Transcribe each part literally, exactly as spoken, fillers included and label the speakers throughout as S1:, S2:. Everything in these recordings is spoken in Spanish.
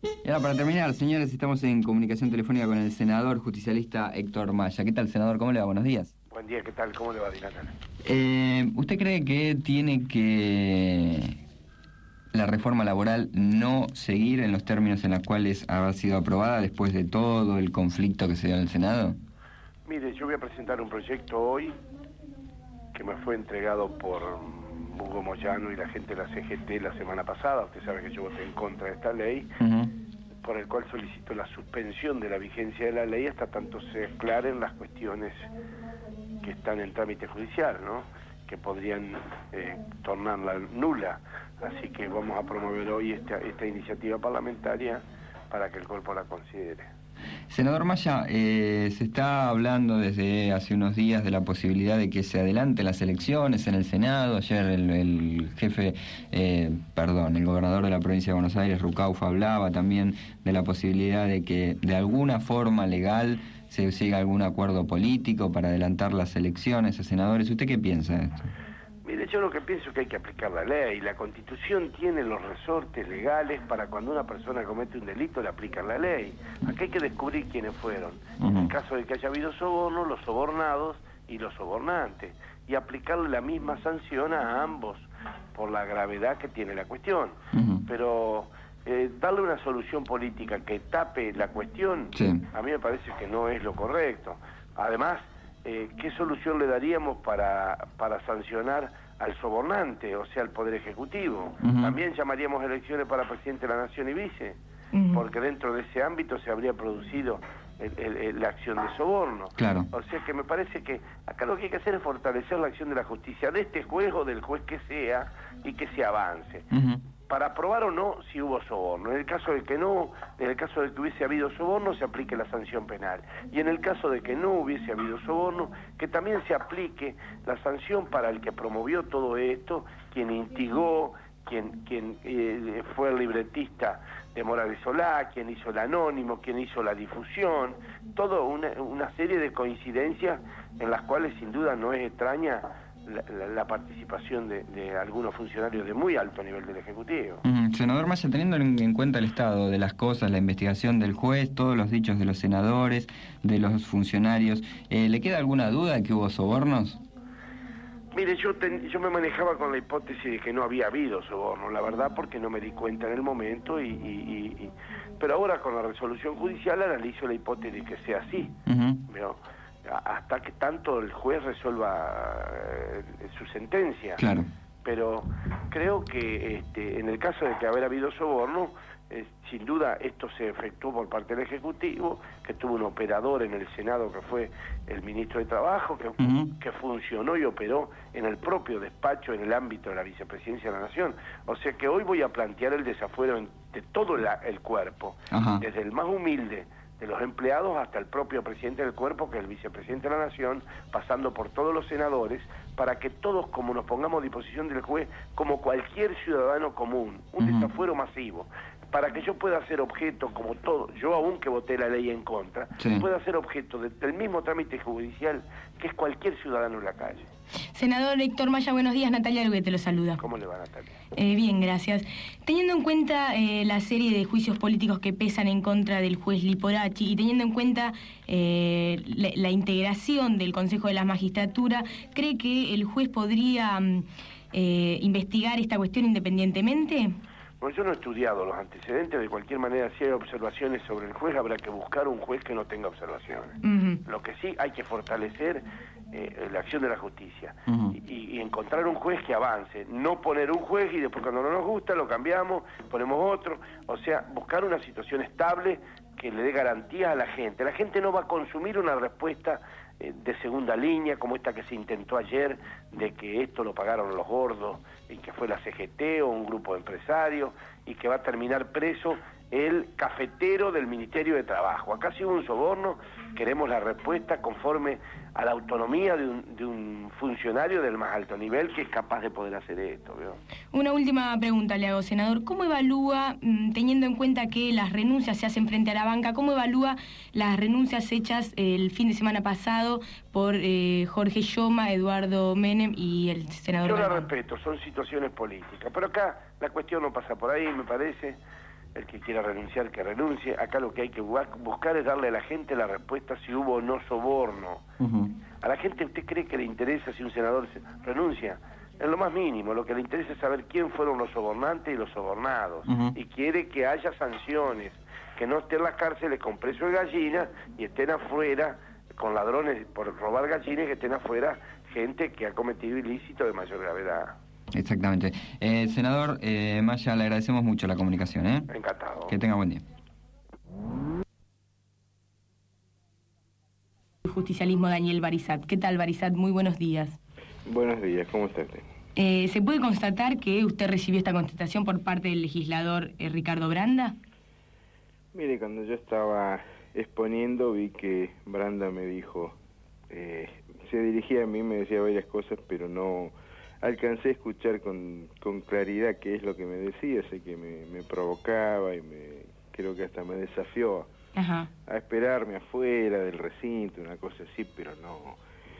S1: Y ahora, para terminar, señores, estamos en comunicación telefónica con el senador justicialista Héctor Maya. ¿Qué tal, senador? ¿Cómo le va? Buenos días.
S2: Buen día, ¿qué tal? ¿Cómo le va, Dinatana?
S1: Eh, ¿Usted cree que tiene que la reforma laboral no seguir en los términos en los cuales ha sido aprobada después de todo el conflicto que se dio en el Senado?
S2: Mire, yo voy a presentar un proyecto hoy que me fue entregado por Hugo Moyano y la gente de la C G T la semana pasada. Usted sabe que yo voté en contra de esta ley, uh-huh. por el cual solicito la suspensión de la vigencia de la ley hasta tanto se aclaren las cuestiones que están en trámite judicial, ¿no?, que podrían eh, tornarla nula. Así que vamos a promover hoy esta, esta iniciativa parlamentaria para que el cuerpo la considere.
S1: Senador Maya, eh, se está hablando desde hace unos días de la posibilidad de que se adelanten las elecciones en el Senado. Ayer el, el jefe, eh, perdón, el gobernador de la provincia de Buenos Aires, Rucauf, hablaba también de la posibilidad de que de alguna forma legal se siga algún acuerdo político para adelantar las elecciones a senadores. ¿Usted qué piensa de esto?
S2: Mire, yo lo que pienso es que hay que aplicar la ley. La Constitución tiene los resortes legales para cuando una persona comete un delito le aplican la ley. Aquí hay que descubrir quiénes fueron. Uh-huh. En el caso de que haya habido soborno, los sobornados y los sobornantes. Y aplicarle la misma sanción a ambos por la gravedad que tiene la cuestión. Uh-huh. Pero eh, darle una solución política que tape la cuestión, sí, a mí me parece que no es lo correcto. Además, Eh, ¿qué solución le daríamos para, para sancionar al sobornante, o sea, al Poder Ejecutivo? Uh-huh. También llamaríamos elecciones para presidente de la Nación y vice, uh-huh, porque dentro de ese ámbito se habría producido el, el, el, la acción de soborno.
S1: Claro.
S2: O sea que me parece que acá lo que hay que hacer es fortalecer la acción de la justicia, de este juez o del juez que sea, y que se avance. Uh-huh. Para aprobar o no si hubo soborno. En el caso de que no, en el caso de que hubiese habido soborno, se aplique la sanción penal. Y en el caso de que no hubiese habido soborno, que también se aplique la sanción para el que promovió todo esto, quien instigó, quien, quien eh, fue el libretista de Morales Solá, quien hizo el anónimo, quien hizo la difusión, toda una, una serie de coincidencias en las cuales sin duda no es extraña La, la, la participación de, de algunos funcionarios de muy alto nivel del Ejecutivo.
S1: Mm, senador Maya, teniendo en, en cuenta el estado de las cosas, la investigación del juez, todos los dichos de los senadores, de los funcionarios, eh, ¿le queda alguna duda de que hubo sobornos?
S2: Mire, yo, ten, yo me manejaba con la hipótesis de que no había habido soborno, la verdad, porque no me di cuenta en el momento, y, y, y, y... pero ahora con la resolución judicial analizo la hipótesis de que sea así, uh-huh. ¿Veo? Hasta que tanto el juez resuelva eh, su sentencia.
S1: Claro.
S2: Pero creo que este, en el caso de que haber habido soborno, eh, sin duda esto se efectuó por parte del Ejecutivo, que tuvo un operador en el Senado que fue el ministro de Trabajo, que, uh-huh, que funcionó y operó en el propio despacho en el ámbito de la Vicepresidencia de la Nación. O sea que hoy voy a plantear el desafuero en, de todo la, el cuerpo, uh-huh, desde el más humilde de los empleados hasta el propio presidente del cuerpo, que es el vicepresidente de la Nación, pasando por todos los senadores, para que todos, como nos pongamos a disposición del juez, como cualquier ciudadano común, un uh-huh, desafuero masivo, para que yo pueda ser objeto, como todo, yo aún que voté la ley en contra, sí, pueda ser objeto de, del mismo trámite judicial que es cualquier ciudadano en la calle.
S3: Senador Héctor Maya, buenos días. Natalia Lugue te lo saluda.
S2: ¿Cómo le va, Natalia?
S3: Eh, bien, gracias. Teniendo en cuenta eh, la serie de juicios políticos que pesan en contra del juez Liporachi y teniendo en cuenta eh, la, la integración del Consejo de la Magistratura, ¿cree que el juez podría eh, investigar esta cuestión independientemente?
S2: Bueno, yo no he estudiado los antecedentes, de cualquier manera, si hay observaciones sobre el juez, habrá que buscar un juez que no tenga observaciones. Uh-huh. Lo que sí hay que fortalecer eh, la acción de la justicia, uh-huh, y, y encontrar un juez que avance, no poner un juez y después cuando no nos gusta lo cambiamos, ponemos otro, o sea, buscar una situación estable que le dé garantías a la gente. La gente no va a consumir una respuesta eh, de segunda línea, como esta que se intentó ayer, de que esto lo pagaron los gordos, y que fue la C G T o un grupo de empresarios, y que va a terminar preso el cafetero del Ministerio de Trabajo. Acá sí hubo un soborno, queremos la respuesta conforme a la autonomía de un, de un funcionario del más alto nivel que es capaz de poder hacer esto, ¿veo?
S3: Una última pregunta le hago, senador. ¿Cómo evalúa, teniendo en cuenta que las renuncias se hacen frente a la banca, cómo evalúa las renuncias hechas el fin de semana pasado por eh, Jorge Yoma, Eduardo Menem y el senador?
S2: Yo la respeto, son situaciones políticas, pero acá la cuestión no pasa por ahí, me parece. el que quiera renunciar, que renuncie. Acá lo que hay que buscar es darle a la gente la respuesta si hubo o no soborno. Uh-huh. A la gente, ¿usted cree que le interesa si un senador renuncia? En lo más mínimo, lo que le interesa es saber quién fueron los sobornantes y los sobornados. Uh-huh. Y quiere que haya sanciones, que no estén en las cárceles con precio de gallina y estén afuera con ladrones por robar gallinas, que estén afuera gente que ha cometido ilícito de mayor gravedad.
S1: Exactamente. Eh, senador eh, Maya, le agradecemos mucho la comunicación. ¿eh?
S2: Encantado.
S1: Que tenga buen día.
S3: Justicialismo Daniel Barisat. ¿Qué tal, Barisat? Muy buenos días.
S4: Buenos días, ¿cómo está usted?
S3: Eh, ¿Se puede constatar que usted recibió esta contestación por parte del legislador eh, Ricardo Branda?
S4: Mire, cuando yo estaba exponiendo vi que Branda me dijo, eh, se dirigía a mí, me decía varias cosas, pero no alcancé a escuchar con, con claridad qué es lo que me decía. Sé que me, me provocaba y me creo que hasta me desafió Ajá. a esperarme afuera del recinto, una cosa así, pero no,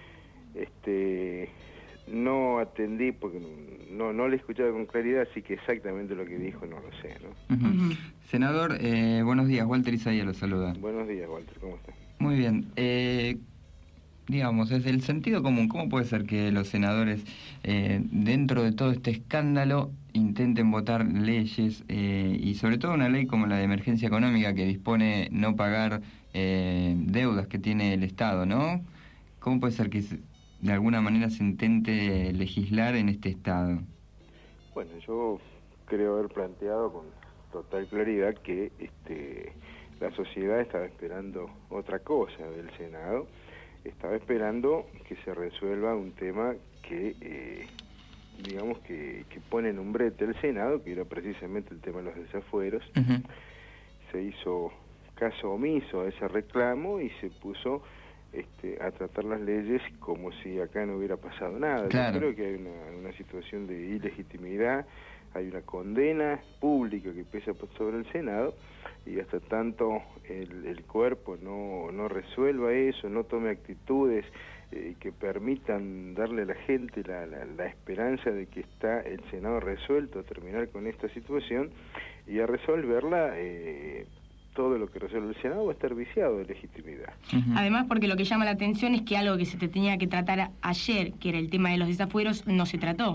S4: este, no atendí porque no, no le escuchaba con claridad, así que exactamente lo que dijo no lo sé, ¿no?
S1: Uh-huh. Uh-huh. Senador, eh, buenos días, Walter Isaías lo saluda.
S4: Buenos días, Walter, ¿cómo está?
S1: Muy bien. Eh, digamos, desde el sentido común, ¿cómo puede ser que los senadores, eh, dentro de todo este escándalo, intenten votar leyes, eh, y sobre todo una ley como la de emergencia económica que dispone no pagar eh, deudas que tiene el Estado, ¿no? ¿Cómo puede ser que se, de alguna manera se intente legislar en este Estado?
S4: Bueno, yo creo haber planteado con total claridad que este, la sociedad estaba esperando otra cosa del Senado. Estaba esperando que se resuelva un tema que, eh, digamos, que, que pone en un brete el Senado, que era precisamente el tema de los desafueros. Uh-huh. Se hizo caso omiso a ese reclamo y se puso este, a tratar las leyes como si acá no hubiera pasado nada. Claro. Yo creo que hay una, una situación de ilegitimidad, hay una condena pública que pesa sobre el Senado, y hasta tanto el, el cuerpo no, no resuelva eso, no tome actitudes eh, que permitan darle a la gente la, la, la esperanza de que está el Senado resuelto a terminar con esta situación, y a resolverla, eh, todo lo que resuelve el Senado va a estar viciado de legitimidad.
S3: Uh-huh. Además, porque lo que llama la atención es que algo que se te tenía que tratar ayer, que era el tema de los desafueros, no se trató.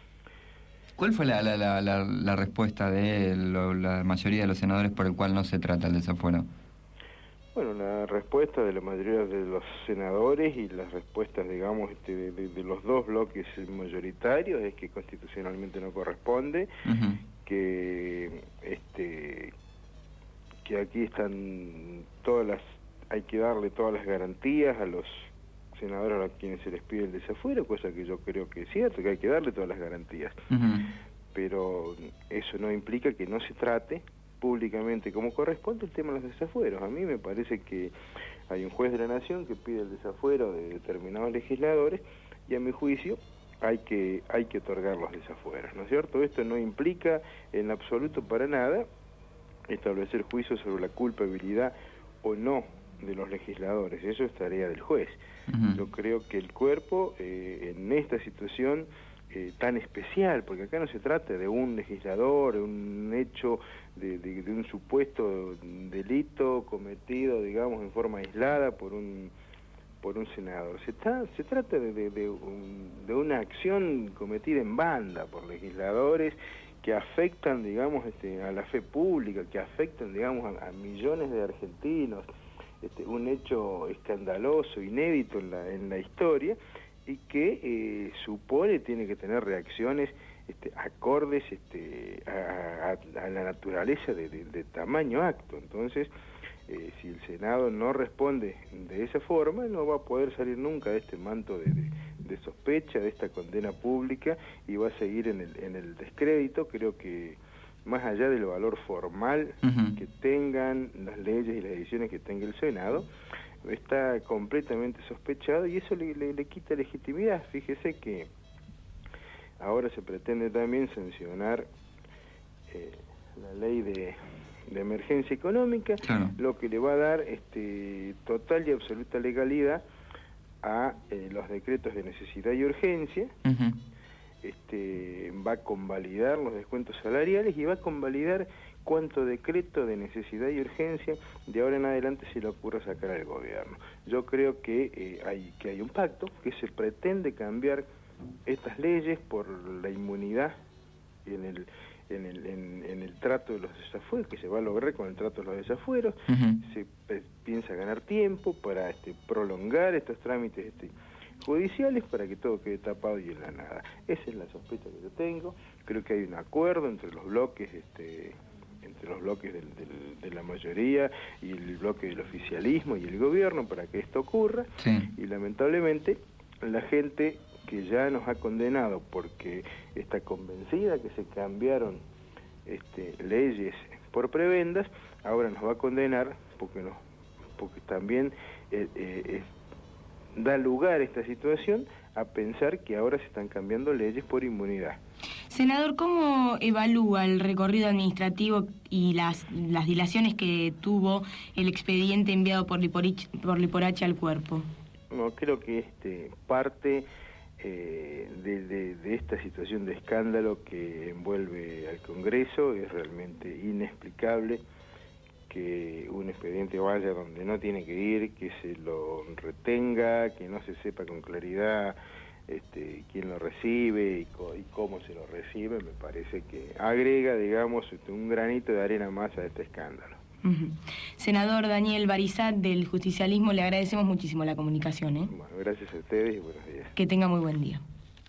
S1: ¿Cuál fue la, la, la, la, la respuesta de lo, la mayoría de los senadores por el cual no se trata el desafuero?
S4: Bueno, la respuesta de la mayoría de los senadores y las respuestas, digamos, este, de, de, de los dos bloques mayoritarios es que constitucionalmente no corresponde, uh-huh. que este que aquí están todas las, hay que darle todas las garantías a los senadores a quienes se les pide el desafuero, cosa que yo creo que es cierto, que hay que darle todas las garantías. Uh-huh. Pero eso no implica que no se trate públicamente como corresponde el tema de los desafueros. A mí me parece que hay un juez de la Nación que pide el desafuero de determinados legisladores y a mi juicio hay que, hay que otorgar los desafueros, ¿no es cierto? Esto no implica en absoluto para nada establecer juicios sobre la culpabilidad o no de los legisladores, eso es tarea del juez. Uh-huh. Yo creo que el cuerpo eh, en esta situación eh, tan especial, porque acá no se trata de un legislador, de un hecho, de, de, de un supuesto delito cometido, digamos, en forma aislada por un por un senador. Se, tra se trata de, de, de, un, de una acción cometida en banda por legisladores que afectan, digamos, este, a la fe pública, que afectan, digamos, a, a millones de argentinos. Este, un hecho escandaloso, inédito en la, en la historia, y que eh, supone, tiene que tener reacciones este, acordes este, a, a, a la naturaleza de, de, de tamaño acto. Entonces, eh, si el Senado no responde de esa forma, no va a poder salir nunca de este manto de, de, de sospecha, de esta condena pública, y va a seguir en el, en el descrédito. Creo que más allá del valor formal uh-huh. que tengan las leyes y las decisiones que tenga el Senado, está completamente sospechado y eso le, le, le quita legitimidad. Fíjese que ahora se pretende también sancionar eh, la ley de, de emergencia económica, claro. Lo que le va a dar este, total y absoluta legalidad a eh, los decretos de necesidad y urgencia. Uh-huh. Este, va a convalidar los descuentos salariales y va a convalidar cuánto decreto de necesidad y urgencia de ahora en adelante se le ocurra sacar al gobierno. Yo creo que, eh, hay, que hay un pacto, que se pretende cambiar estas leyes por la inmunidad en el, en el, en, en el trato de los desafueros, que se va a lograr con el trato de los desafueros. Uh-huh. Se pe piensa ganar tiempo para este, prolongar estos trámites este, judiciales para que todo quede tapado y en la nada. Esa es la sospecha que yo tengo. Creo que hay un acuerdo entre los bloques este, entre los bloques del, del, de la mayoría y el bloque del oficialismo y el gobierno para que esto ocurra. Sí. Y lamentablemente la gente que ya nos ha condenado porque está convencida que se cambiaron este, leyes por prebendas, ahora nos va a condenar porque, nos, porque también eh, eh, da lugar a esta situación a pensar que ahora se están cambiando leyes por inmunidad.
S3: Senador, ¿cómo evalúa el recorrido administrativo y las, las dilaciones que tuvo el expediente enviado por Liporich, por Liporache al cuerpo?
S4: No, creo que este parte eh, de, de, de esta situación de escándalo que envuelve al Congreso. Es realmente inexplicable que un expediente vaya donde no tiene que ir, que se lo retenga, que no se sepa con claridad este, quién lo recibe y, co y cómo se lo recibe. Me parece que agrega, digamos, un granito de arena más a este escándalo.
S3: Uh-huh. Senador Daniel Barizat, del Justicialismo, le agradecemos muchísimo la comunicación. ¿eh?
S4: Bueno, gracias a ustedes y buenos días.
S3: Que tenga muy buen día.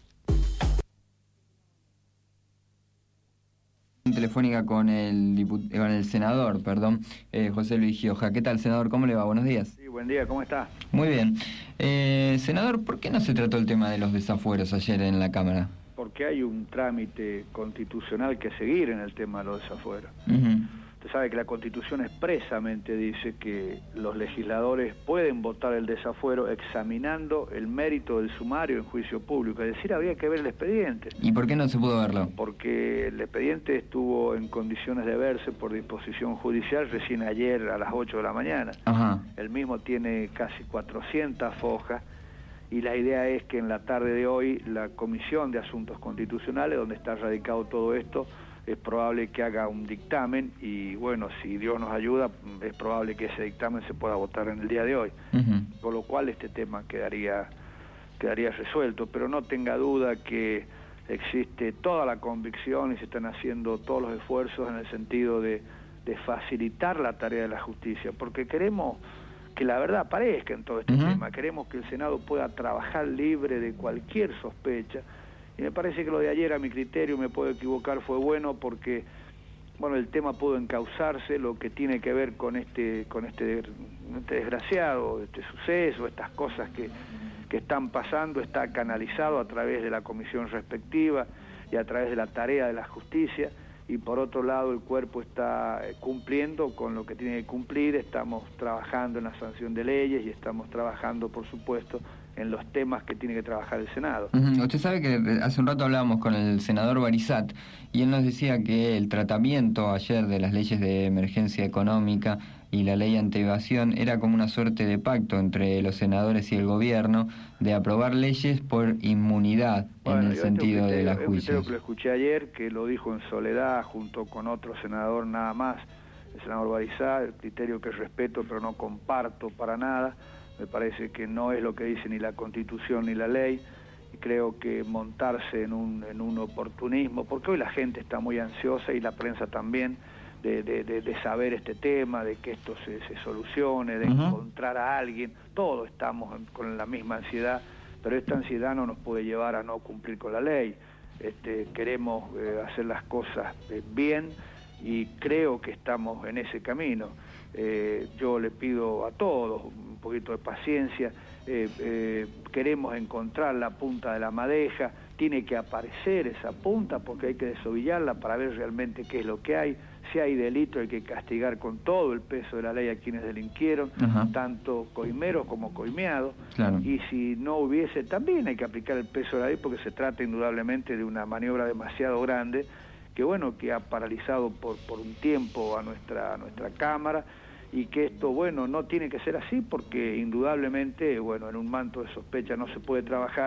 S1: Telefónica con el, con el senador, perdón, eh, José Luis Gioja. ¿Qué tal, senador? ¿Cómo le va? Buenos días.
S5: Sí, buen día, ¿cómo está?
S1: Muy bien. Eh, senador, ¿por qué no se trató el tema de los desafueros ayer en la Cámara?
S5: Porque hay un trámite constitucional que seguir en el tema de los desafueros.
S1: Uh-huh.
S5: Usted sabe que la Constitución expresamente dice que los legisladores pueden votar el desafuero examinando el mérito del sumario en juicio público, es decir, había que ver el expediente.
S1: ¿Y por qué no se pudo verlo?
S5: Porque el expediente estuvo en condiciones de verse por disposición judicial recién ayer a las ocho de la mañana.
S1: Ajá.
S5: El mismo tiene casi cuatrocientas hojas y la idea es que en la tarde de hoy la Comisión de Asuntos Constitucionales, donde está radicado todo esto, es probable que haga un dictamen y bueno, si Dios nos ayuda, es probable que ese dictamen se pueda votar en el día de hoy.
S1: Uh-huh.
S5: Con lo cual este tema quedaría, quedaría resuelto, pero no tenga duda que existe toda la convicción y se están haciendo todos los esfuerzos en el sentido de, de facilitar la tarea de la justicia, porque queremos que la verdad aparezca en todo este uh-huh. tema, queremos que el Senado pueda trabajar libre de cualquier sospecha. Y me parece que lo de ayer, a mi criterio, me puedo equivocar, fue bueno porque, bueno, el tema pudo encauzarse, lo que tiene que ver con este, con este, este desgraciado, este suceso, estas cosas que, que están pasando, está canalizado a través de la comisión respectiva y a través de la tarea de la justicia, y por otro lado el cuerpo está cumpliendo con lo que tiene que cumplir, estamos trabajando en la sanción de leyes y estamos trabajando, por supuesto, en los temas que tiene que trabajar el Senado.
S1: Uh-huh. Usted sabe que hace un rato hablábamos con el senador Barizat y él nos decía que el tratamiento ayer de las leyes de emergencia económica y la ley anti-evasión era como una suerte de pacto entre los senadores y el gobierno de aprobar leyes por inmunidad, bueno, en el sentido de la juicio.
S5: Creo que lo escuché ayer, que lo dijo en soledad junto con otro senador nada más, el senador Barizat, el criterio que respeto pero no comparto para nada. Me parece que no es lo que dice ni la Constitución ni la ley, y creo que montarse en un, en un oportunismo, porque hoy la gente está muy ansiosa y la prensa también, de, de, de, de saber este tema, de que esto se, se solucione, de uh-huh. encontrar a alguien. Todos estamos con la misma ansiedad, pero esta ansiedad no nos puede llevar a no cumplir con la ley. Este, queremos eh, hacer las cosas eh, bien y creo que estamos en ese camino. Eh, yo le pido a todos un poquito de paciencia, eh, eh, queremos encontrar la punta de la madeja, tiene que aparecer esa punta porque hay que desovillarla para ver realmente qué es lo que hay. Si hay delito hay que castigar con todo el peso de la ley a quienes delinquieron, uh-huh. tanto coimeros como coimeados,
S1: claro.
S5: Y si no hubiese, también hay que aplicar el peso de la ley porque se trata indudablemente de una maniobra demasiado grande que bueno, que ha paralizado por, por un tiempo a nuestra, a nuestra Cámara, y que esto, bueno, no tiene que ser así porque indudablemente, bueno, en un manto de sospecha no se puede trabajar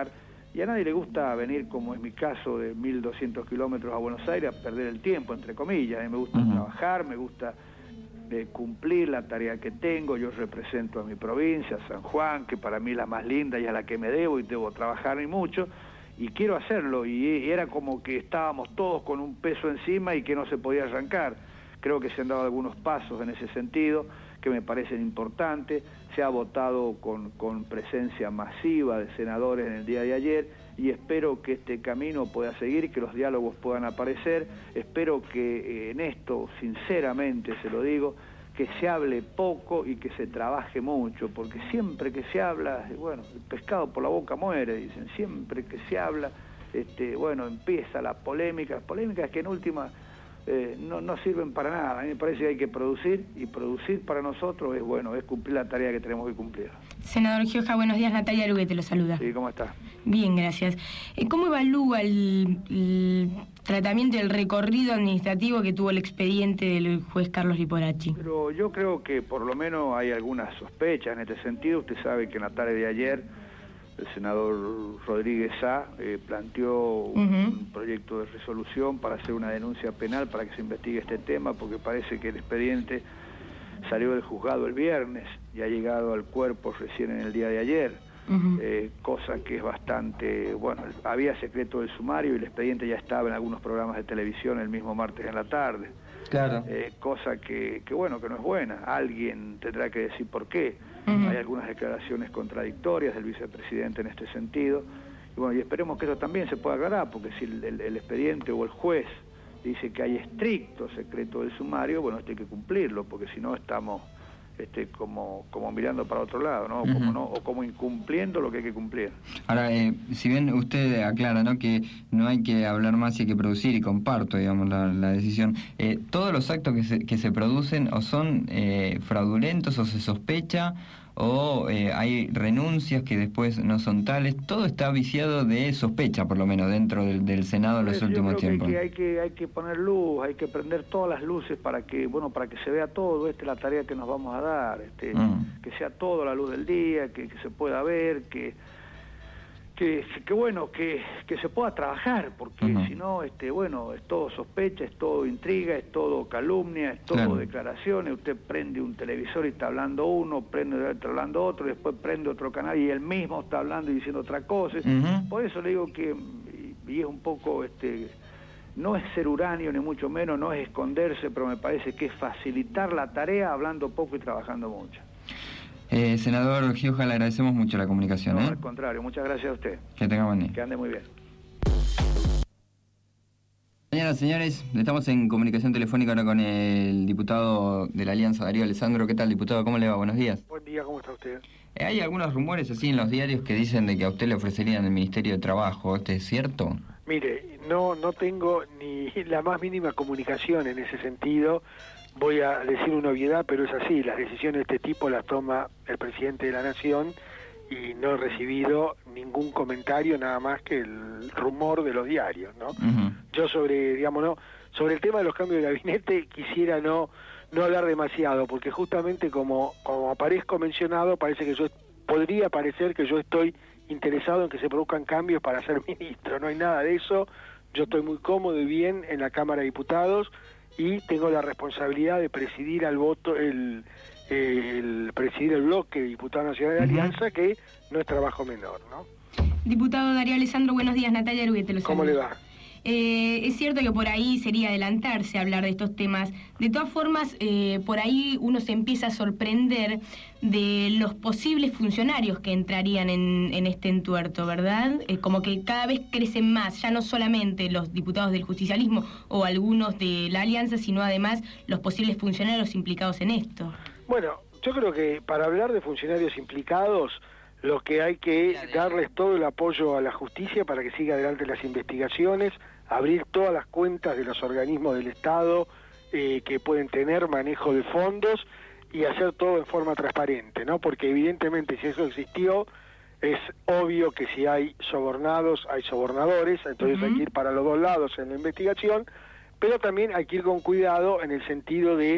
S5: Y a nadie le gusta venir, como es mi caso, de mil doscientos kilómetros a Buenos Aires a perder el tiempo, entre comillas. A mí me gusta uh-huh. trabajar, me gusta eh, cumplir la tarea que tengo. Yo represento a mi provincia, San Juan, que para mí es la más linda y a la que me debo, y debo trabajar y mucho, y quiero hacerlo. Y, y era como que estábamos todos con un peso encima y que no se podía arrancar. Creo que se han dado algunos pasos en ese sentido que me parecen importantes. Se ha votado con, con presencia masiva de senadores en el día de ayer, y espero que este camino pueda seguir, que los diálogos puedan aparecer. Espero que eh, en esto, sinceramente se lo digo, que se hable poco y que se trabaje mucho, porque siempre que se habla, bueno, el pescado por la boca muere, dicen. Siempre que se habla, este, bueno, empieza la polémica, las polémicas que en última eh, no, no sirven para nada. A mí me parece que hay que producir, y producir para nosotros es, bueno, es cumplir la tarea que tenemos que cumplir.
S3: Senador Gioja, buenos días. Natalia Luque te lo saluda.
S5: Sí, ¿cómo está?
S3: Bien, gracias. ¿Cómo evalúa el, el tratamiento, el recorrido administrativo que tuvo el expediente del juez Carlos Liporachi?
S5: Pero yo creo que por lo menos hay algunas sospechas en este sentido. Usted sabe que en la tarde de ayer el senador Rodríguez Sá eh, planteó un, uh-huh. un proyecto de resolución para hacer una denuncia penal para que se investigue este tema, porque parece que el expediente salió del juzgado el viernes y ha llegado al cuerpo recién en el día de ayer, uh-huh. eh, cosa que es bastante, bueno, había secreto del sumario y el expediente ya estaba en algunos programas de televisión el mismo martes en la tarde.
S1: Claro.
S5: Eh, cosa que, que, bueno, que no es buena. Alguien tendrá que decir por qué. Uh-huh. Hay algunas declaraciones contradictorias del vicepresidente en este sentido. Y bueno, y esperemos que eso también se pueda aclarar, porque si el, el, el expediente o el juez dice que hay estricto secreto del sumario, bueno, esto hay que cumplirlo, porque si no estamos este, como, como mirando para otro lado, ¿no? Uh-huh. Como no, o como incumpliendo lo que hay que cumplir.
S1: Ahora, eh, si bien usted aclara, ¿no?, que no hay que hablar más y hay que producir, y comparto, digamos, la, la decisión, eh, todos los actos que se, que se producen o son eh, fraudulentos o se sospecha, o eh, hay renuncias que después no son tales, todo está viciado de sospecha, por lo menos, dentro del, del Senado en los
S5: Yo
S1: últimos
S5: creo
S1: tiempos.
S5: Que hay, que, hay, que, hay que poner luz, hay que prender todas las luces para que, bueno, para que se vea todo. Esta es la tarea que nos vamos a dar, este, mm. que sea todo la luz del día, que, que se pueda ver, que que, que bueno, que, que se pueda trabajar, porque uh-huh. si no, este, bueno, es todo sospecha, es todo intriga, es todo calumnia, es todo claro. declaraciones. Usted prende un televisor y está hablando uno, prende otro hablando otro, y después prende otro canal y él mismo está hablando y diciendo otra cosa. Uh-huh. Por eso le digo que, y, y es un poco, este, no es ser uranio ni mucho menos, no es esconderse, pero me parece que es facilitar la tarea hablando poco y trabajando mucho.
S1: Eh, senador Gioja, le agradecemos mucho la comunicación.
S5: No,
S1: ¿eh?
S5: al contrario, muchas gracias a usted.
S1: Que tenga buen día.
S5: Que ande muy bien.
S1: Señoras y señores, estamos en comunicación telefónica ahora con el diputado de la Alianza, Darío Alessandro. ¿Qué tal, diputado? ¿Cómo le va? Buenos días.
S2: Buen día, ¿cómo está usted?
S1: Eh, hay algunos rumores así en los diarios que dicen de que a usted le ofrecerían el Ministerio de Trabajo. ¿Este es cierto?
S2: Mire, no, no tengo ni la más mínima comunicación en ese sentido. Voy a decir una obviedad, pero es así. Las decisiones de este tipo las toma el presidente de la Nación y no he recibido ningún comentario, nada más que el rumor de los diarios, ¿no? Uh-huh. Yo sobre, digamos, no, sobre el tema de los cambios de gabinete quisiera no no hablar demasiado, porque justamente como como aparezco mencionado, parece que yo podría parecer que yo estoy interesado en que se produzcan cambios para ser ministro. No hay nada de eso. Yo estoy muy cómodo y bien en la Cámara de Diputados y tengo la responsabilidad de presidir al voto el, el presidir el bloque de Diputados Nacionales de Alianza, uh-huh. que no es trabajo menor, ¿no?
S3: Diputado Darío Alessandro, buenos días. Natalia Luque te lo saluda.
S2: ¿Cómo le va?
S3: Eh, es cierto que por ahí sería adelantarse a hablar de estos temas. De todas formas, eh, por ahí uno se empieza a sorprender de los posibles funcionarios que entrarían en, en este entuerto, ¿verdad? Eh, como que cada vez crecen más, ya no solamente los diputados del justicialismo o algunos de la Alianza, sino además los posibles funcionarios implicados en esto.
S2: Bueno, yo creo que para hablar de funcionarios implicados, lo que hay que darles todo el apoyo a la justicia para que siga adelante las investigaciones, abrir todas las cuentas de los organismos del Estado eh, que pueden tener manejo de fondos y hacer todo en forma transparente, ¿no? Porque evidentemente si eso existió, es obvio que si hay sobornados, hay sobornadores, entonces uh-huh. hay que ir para los dos lados en la investigación, pero también hay que ir con cuidado en el sentido de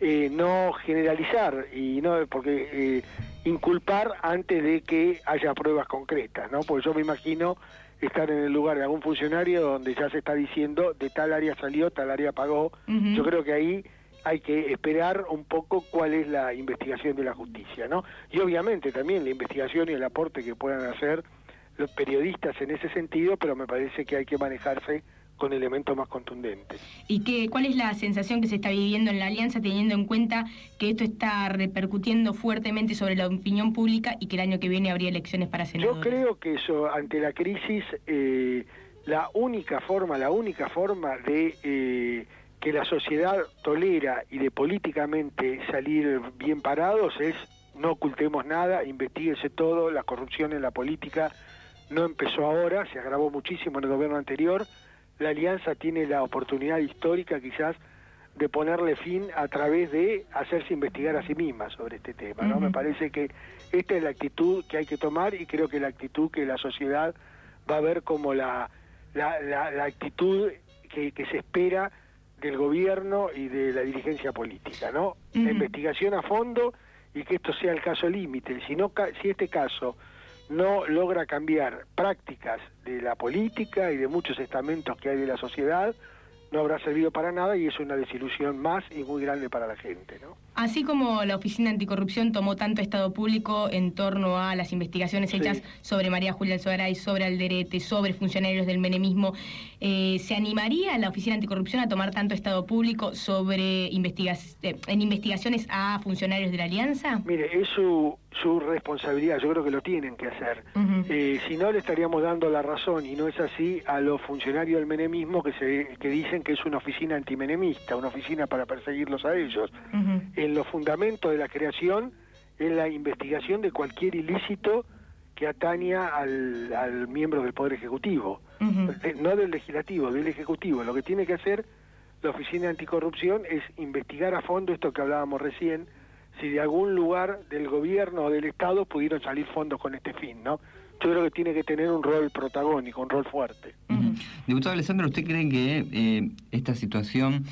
S6: eh, no generalizar y no porque eh, inculpar antes de que haya pruebas concretas, ¿no? Porque yo me imagino estar en el lugar de algún funcionario donde ya se está diciendo de tal área salió, tal área pagó. Uh-huh. Yo creo que ahí hay que esperar un poco cuál es la investigación de la justicia, ¿no? Y obviamente también la investigación y el aporte que puedan hacer los periodistas en ese sentido, pero me parece que hay que manejarse con elementos más contundentes.
S3: ¿Y qué, cuál es la sensación que se está viviendo en la Alianza, teniendo en cuenta que esto está repercutiendo fuertemente sobre la opinión pública y que el año que viene habría elecciones para senadores?
S6: Yo creo que eso, ante la crisis, eh, la única forma, la única forma de eh, que la sociedad tolera y de políticamente salir bien parados es no ocultemos nada, investíguese todo, la corrupción en la política no empezó ahora, se agravó muchísimo en el gobierno anterior. La Alianza tiene la oportunidad histórica quizás de ponerle fin a través de hacerse investigar a sí misma sobre este tema, ¿no? Uh-huh. Me parece que esta es la actitud que hay que tomar y creo que la actitud que la sociedad va a ver como la, la, la, la actitud que, que se espera del gobierno y de la dirigencia política, ¿no? Uh-huh. La investigación a fondo y que esto sea el caso límite. Si no, si este caso no logra cambiar prácticas de la política y de muchos estamentos que hay de la sociedad, no habrá servido para nada y es una desilusión más y muy grande para la gente, ¿no?
S3: Así como la Oficina Anticorrupción tomó tanto estado público en torno a las investigaciones sí. hechas sobre María Julia Alzogaray, sobre Alderete, sobre funcionarios del menemismo, eh, ¿se animaría la Oficina Anticorrupción a tomar tanto estado público sobre investiga eh, en investigaciones a funcionarios de la Alianza?
S6: Mire, es su, su responsabilidad, yo creo que lo tienen que hacer. Uh-huh. eh, si no, le estaríamos dando la razón, y no es así, a los funcionarios del menemismo que, se, que dicen que es una oficina antimenemista, una oficina para perseguirlos a ellos. Uh-huh. En los fundamentos de la creación es la investigación de cualquier ilícito que ataña al, al miembro del Poder Ejecutivo, uh-huh. de, no del Legislativo, del Ejecutivo. Lo que tiene que hacer la Oficina Anticorrupción es investigar a fondo esto que hablábamos recién, si de algún lugar del gobierno o del Estado pudieron salir fondos con este fin, ¿no? Yo creo que tiene que tener un rol protagónico, un rol fuerte.
S1: Uh-huh. Diputado Alessandro, ¿usted cree que eh, esta situación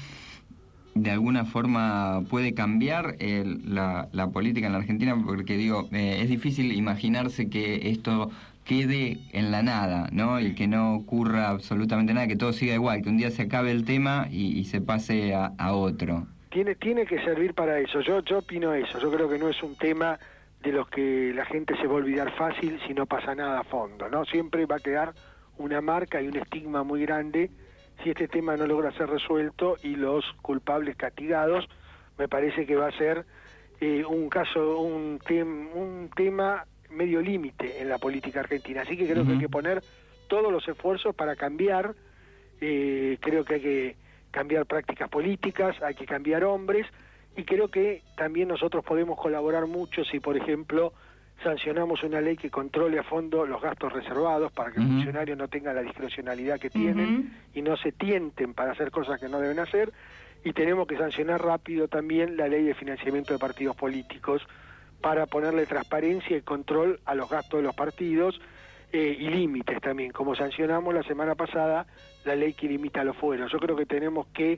S1: de alguna forma puede cambiar eh, la, la política en la Argentina? Porque digo, eh, es difícil imaginarse que esto quede en la nada, ¿no? Y que no ocurra absolutamente nada, que todo siga igual, que un día se acabe el tema y, y se pase a, a otro.
S6: Tiene, tiene que servir para eso. Yo, yo opino eso. Yo creo que no es un tema de los que la gente se va a olvidar fácil si no pasa nada a fondo, ¿no? Siempre va a quedar una marca y un estigma muy grande si este tema no logra ser resuelto y los culpables castigados. Me parece que va a ser eh, un caso, un, tem, un tema medio límite en la política argentina. Así que creo uh-huh. que hay que poner todos los esfuerzos para cambiar. Eh, creo que hay que cambiar prácticas políticas, hay que cambiar hombres, y creo que también nosotros podemos colaborar mucho si, por ejemplo, sancionamos una ley que controle a fondo los gastos reservados para que uh-huh. los funcionarios no tengan la discrecionalidad que tienen uh-huh. y no se tienten para hacer cosas que no deben hacer, y tenemos que sancionar rápido también la ley de financiamiento de partidos políticos para ponerle transparencia y control a los gastos de los partidos eh, y límites también, como sancionamos la semana pasada la ley que limita los fueros. Yo creo que tenemos que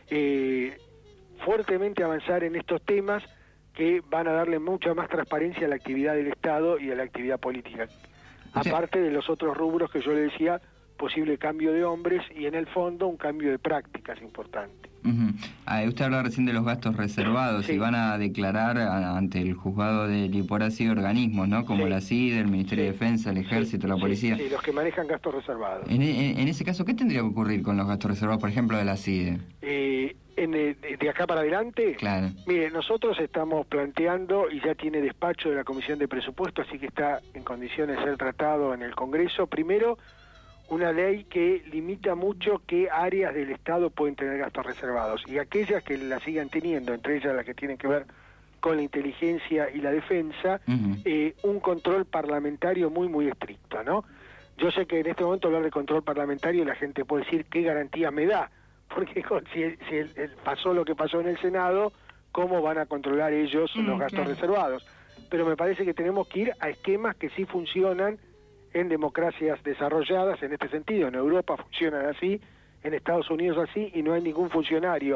S6: eh, fuertemente avanzar en estos temas que van a darle mucha más transparencia a la actividad del Estado y a la actividad política. Aparte de los otros rubros que yo le decía, posible cambio de hombres y en el fondo un cambio de prácticas importante.
S1: Uh-huh. Ah, usted hablaba recién de los gastos reservados sí. y van a declarar a, ante el juzgado de Liporazzi organismos, ¿no? Como sí. la C I D E, el Ministerio sí. de Defensa, el Ejército, sí. la Policía.
S6: Sí, sí, los que manejan gastos reservados.
S1: En, en, en ese caso, ¿qué tendría que ocurrir con los gastos reservados, por ejemplo, de la C I D E?
S6: Eh, en, de acá para adelante,
S1: claro.
S6: Mire, nosotros estamos planteando, y ya tiene despacho de la Comisión de Presupuesto, así que está en condiciones de ser tratado en el Congreso, primero, una ley que limita mucho qué áreas del Estado pueden tener gastos reservados, y aquellas que la sigan teniendo, entre ellas las que tienen que ver con la inteligencia y la defensa, uh-huh. eh, un control parlamentario muy, muy estricto, ¿no? Yo sé que en este momento hablar de control parlamentario la gente puede decir qué garantía me da, porque si, si el, el pasó lo que pasó en el Senado, ¿cómo van a controlar ellos mm, los gastos claro. reservados? Pero me parece que tenemos que ir a esquemas que sí funcionan en democracias desarrolladas en este sentido. En Europa funcionan así, en Estados Unidos así, y no hay ningún funcionario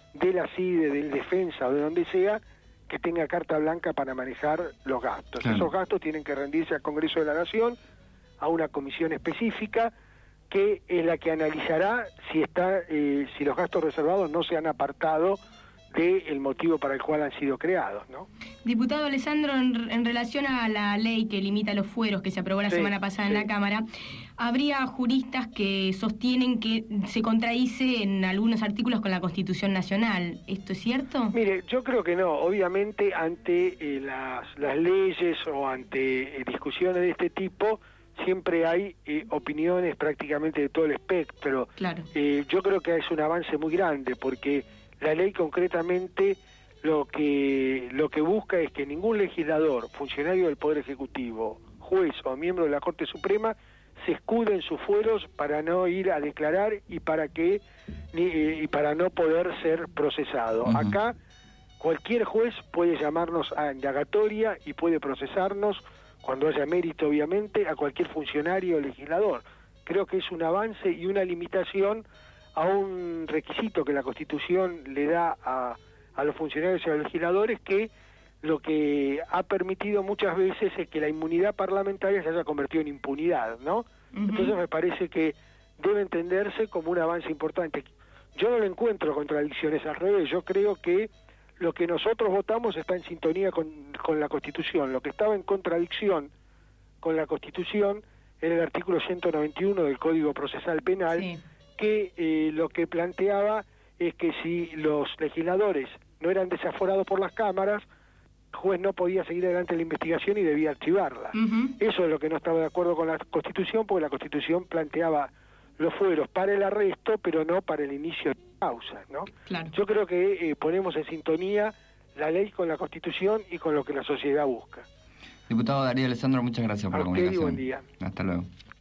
S6: de la C I D E, del Defensa o de donde sea, que tenga carta blanca para manejar los gastos. Claro. Esos gastos tienen que rendirse al Congreso de la Nación, a una comisión específica, que es la que analizará si está eh, si los gastos reservados no se han apartado del motivo para el cual han sido creados, ¿no?
S3: Diputado Alessandro, en, en relación a la ley que limita los fueros que se aprobó la sí, semana pasada sí. en la Cámara, habría juristas que sostienen que se contradice en algunos artículos con la Constitución Nacional. ¿Esto es cierto?
S6: Mire, yo creo que no. Obviamente, ante eh, las, las leyes o ante eh, discusiones de este tipo, siempre hay eh, opiniones prácticamente de todo el espectro.
S3: Claro.
S6: Eh, yo creo que es un avance muy grande, porque la ley concretamente lo que lo que busca es que ningún legislador, funcionario del Poder Ejecutivo, juez o miembro de la Corte Suprema se escude en sus fueros para no ir a declarar y para que ni, eh, y para no poder ser procesado. Uh-huh. Acá cualquier juez puede llamarnos a indagatoria y puede procesarnos cuando haya mérito, obviamente, a cualquier funcionario o legislador. Creo que es un avance y una limitación a un requisito que la Constitución le da a, a los funcionarios y a los legisladores, que lo que ha permitido muchas veces es que la inmunidad parlamentaria se haya convertido en impunidad, ¿no? Uh-huh. Entonces me parece que debe entenderse como un avance importante. Yo no le encuentro contradicciones, al revés. Yo creo que lo que nosotros votamos está en sintonía con, con la Constitución. Lo que estaba en contradicción con la Constitución era el artículo ciento noventa y uno del Código Procesal Penal, sí. que eh, lo que planteaba es que si los legisladores no eran desaforados por las cámaras, el juez no podía seguir adelante la investigación y debía archivarla. Uh-huh. Eso es lo que no estaba de acuerdo con la Constitución, porque la Constitución planteaba los fueros para el arresto, pero no para el inicio de causas, ¿no?
S3: Claro.
S6: Yo creo que eh, ponemos en sintonía la ley con la Constitución y con lo que la sociedad busca.
S1: Diputado Darío Alessandro, muchas gracias por
S6: a
S1: la
S6: usted
S1: comunicación.
S6: Y buen día.
S1: Hasta luego.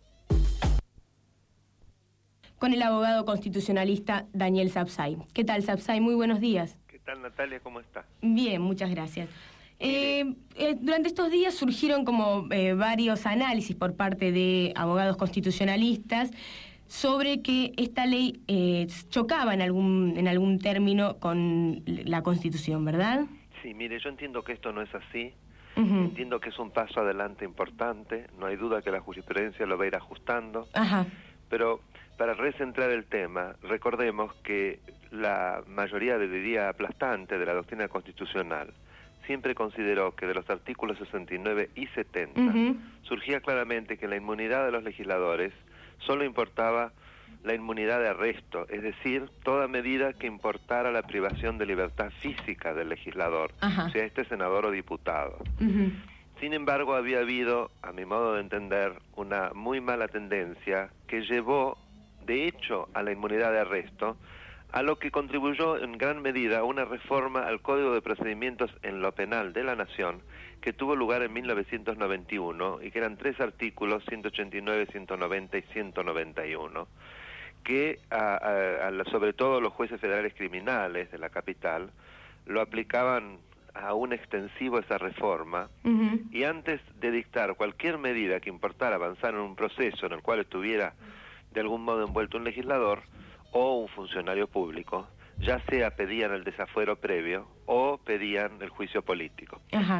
S3: Con el abogado constitucionalista Daniel Sapsay. ¿Qué tal, Sapsay? Muy buenos días.
S7: ¿Qué tal, Natalia? ¿Cómo está?
S3: Bien, muchas gracias. Eh, eh, durante estos días surgieron como eh, varios análisis por parte de abogados constitucionalistas sobre que esta ley eh, chocaba en algún en algún término con la Constitución, ¿verdad?
S7: Sí, mire, yo entiendo que esto no es así.
S3: Uh-huh.
S7: Entiendo que es un paso adelante importante. No hay duda que la jurisprudencia lo va a ir ajustando.
S3: Ajá.
S7: Pero para recentrar el tema, recordemos que la mayoría, diría aplastante, de la doctrina constitucional siempre consideró que de los artículos sesenta y nueve y setenta uh-huh. surgía claramente que la inmunidad de los legisladores solo importaba la inmunidad de arresto, es decir, toda medida que importara la privación de libertad física del legislador,
S3: Ajá.
S7: sea este senador o diputado.
S3: Uh-huh.
S7: Sin embargo, había habido, a mi modo de entender, una muy mala tendencia que llevó, de hecho, a la inmunidad de arresto, a lo que contribuyó en gran medida a una reforma al Código de Procedimientos en lo Penal de la Nación, que tuvo lugar en mil novecientos noventa y uno, y que eran tres artículos, ciento ochenta y nueve, ciento noventa y ciento noventa y uno, que a, a, a, sobre todo los jueces federales criminales de la capital lo aplicaban aún extensivo esa reforma,
S3: uh-huh.
S7: y antes de dictar cualquier medida que importara avanzar en un proceso en el cual estuviera de algún modo envuelto un legislador o un funcionario público, ya sea pedían el desafuero previo o pedían el juicio político.
S3: Ajá.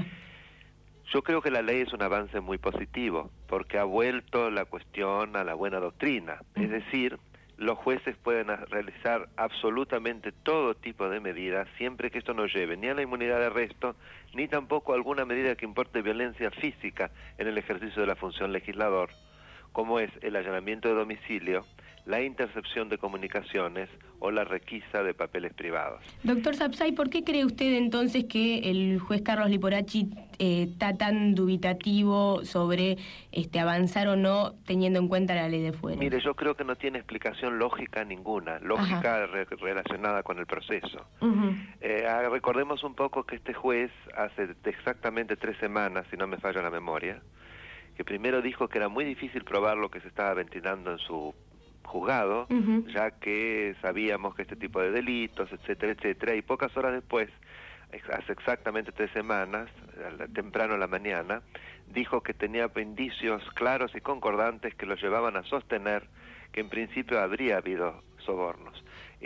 S7: Yo creo que la ley es un avance muy positivo, porque ha vuelto la cuestión a la buena doctrina, uh-huh. es decir, los jueces pueden realizar absolutamente todo tipo de medidas, siempre que esto no lleve ni a la inmunidad de arresto, ni tampoco a alguna medida que importe violencia física en el ejercicio de la función legislador, como es el allanamiento de domicilio, la intercepción de comunicaciones o la requisa de papeles privados.
S3: Doctor Sapsay, ¿por qué cree usted entonces que el juez Carlos Liporachi eh, está tan dubitativo sobre este avanzar o no teniendo en cuenta la ley de fueros?
S7: Mire, yo creo que no tiene explicación lógica ninguna, lógica re relacionada con el proceso.
S3: Uh-huh.
S7: eh, recordemos un poco que este juez hace exactamente tres semanas, si no me falla la memoria, que primero dijo que era muy difícil probar lo que se estaba ventilando en su juzgado,
S3: uh-huh.
S7: ya que sabíamos que este tipo de delitos, etcétera, etcétera, y pocas horas después, hace exactamente tres semanas, temprano en la mañana, dijo que tenía indicios claros y concordantes que lo llevaban a sostener que en principio habría habido sobornos. Eh,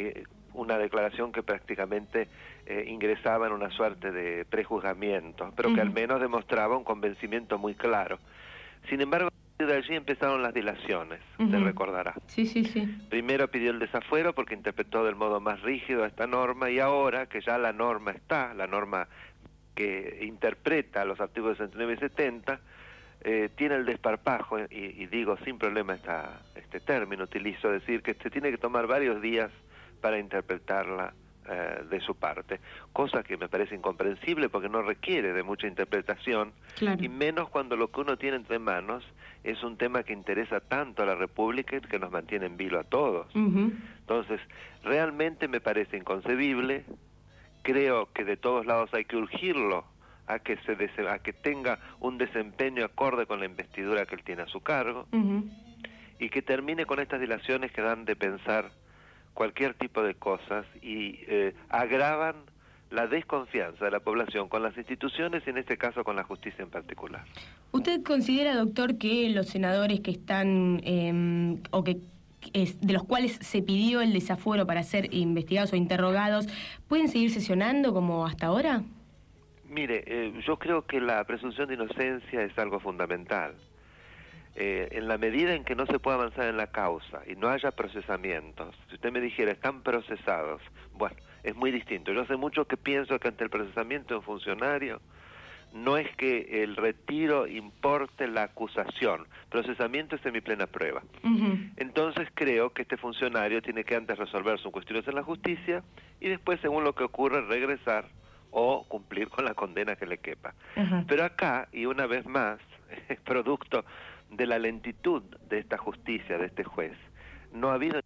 S7: una declaración que prácticamente eh, ingresaba en una suerte de prejuzgamiento, pero uh-huh. que al menos demostraba un convencimiento muy claro. Sin embargo, de allí empezaron las dilaciones, uh-huh. te recordará.
S3: Sí, sí, sí.
S7: Primero pidió el desafuero porque interpretó del modo más rígido esta norma, y ahora que ya la norma está, la norma que interpreta los artículos sesenta y nueve y setenta, eh, tiene el desparpajo, y, y digo sin problema esta, este término, utilizo, decir que se tiene que tomar varios días para interpretarla eh, de su parte, cosa que me parece incomprensible porque no requiere de mucha interpretación, claro. y menos cuando lo que uno tiene entre manos es un tema que interesa tanto a la República y que nos mantiene en vilo a todos. Uh-huh. Entonces, realmente me parece inconcebible. Creo que de todos lados hay que urgirlo a que se dese- a que tenga un desempeño acorde con la investidura que él tiene a su cargo, uh-huh. y que termine con estas dilaciones que dan de pensar cualquier tipo de cosas y eh, agravan la desconfianza de la población con las instituciones y en este caso con la justicia en particular.
S3: ¿Usted considera, doctor, que los senadores que están eh, o que es, de los cuales se pidió el desafuero para ser investigados o interrogados, pueden seguir sesionando como hasta ahora?
S7: Mire, eh, yo creo que la presunción de inocencia es algo fundamental. Eh, en la medida en que no se pueda avanzar en la causa y no haya procesamientos, si usted me dijera, están procesados, bueno, es muy distinto. Yo hace mucho que pienso que ante el procesamiento de un funcionario, no es que el retiro importe la acusación, procesamiento es semiplena prueba. Uh-huh. Entonces creo que este funcionario tiene que antes resolver sus cuestiones en la justicia y después, según lo que ocurre, regresar o cumplir con la condena que le quepa. Uh-huh. Pero acá, y una vez más, es producto de la lentitud de esta justicia, de este juez, no ha habido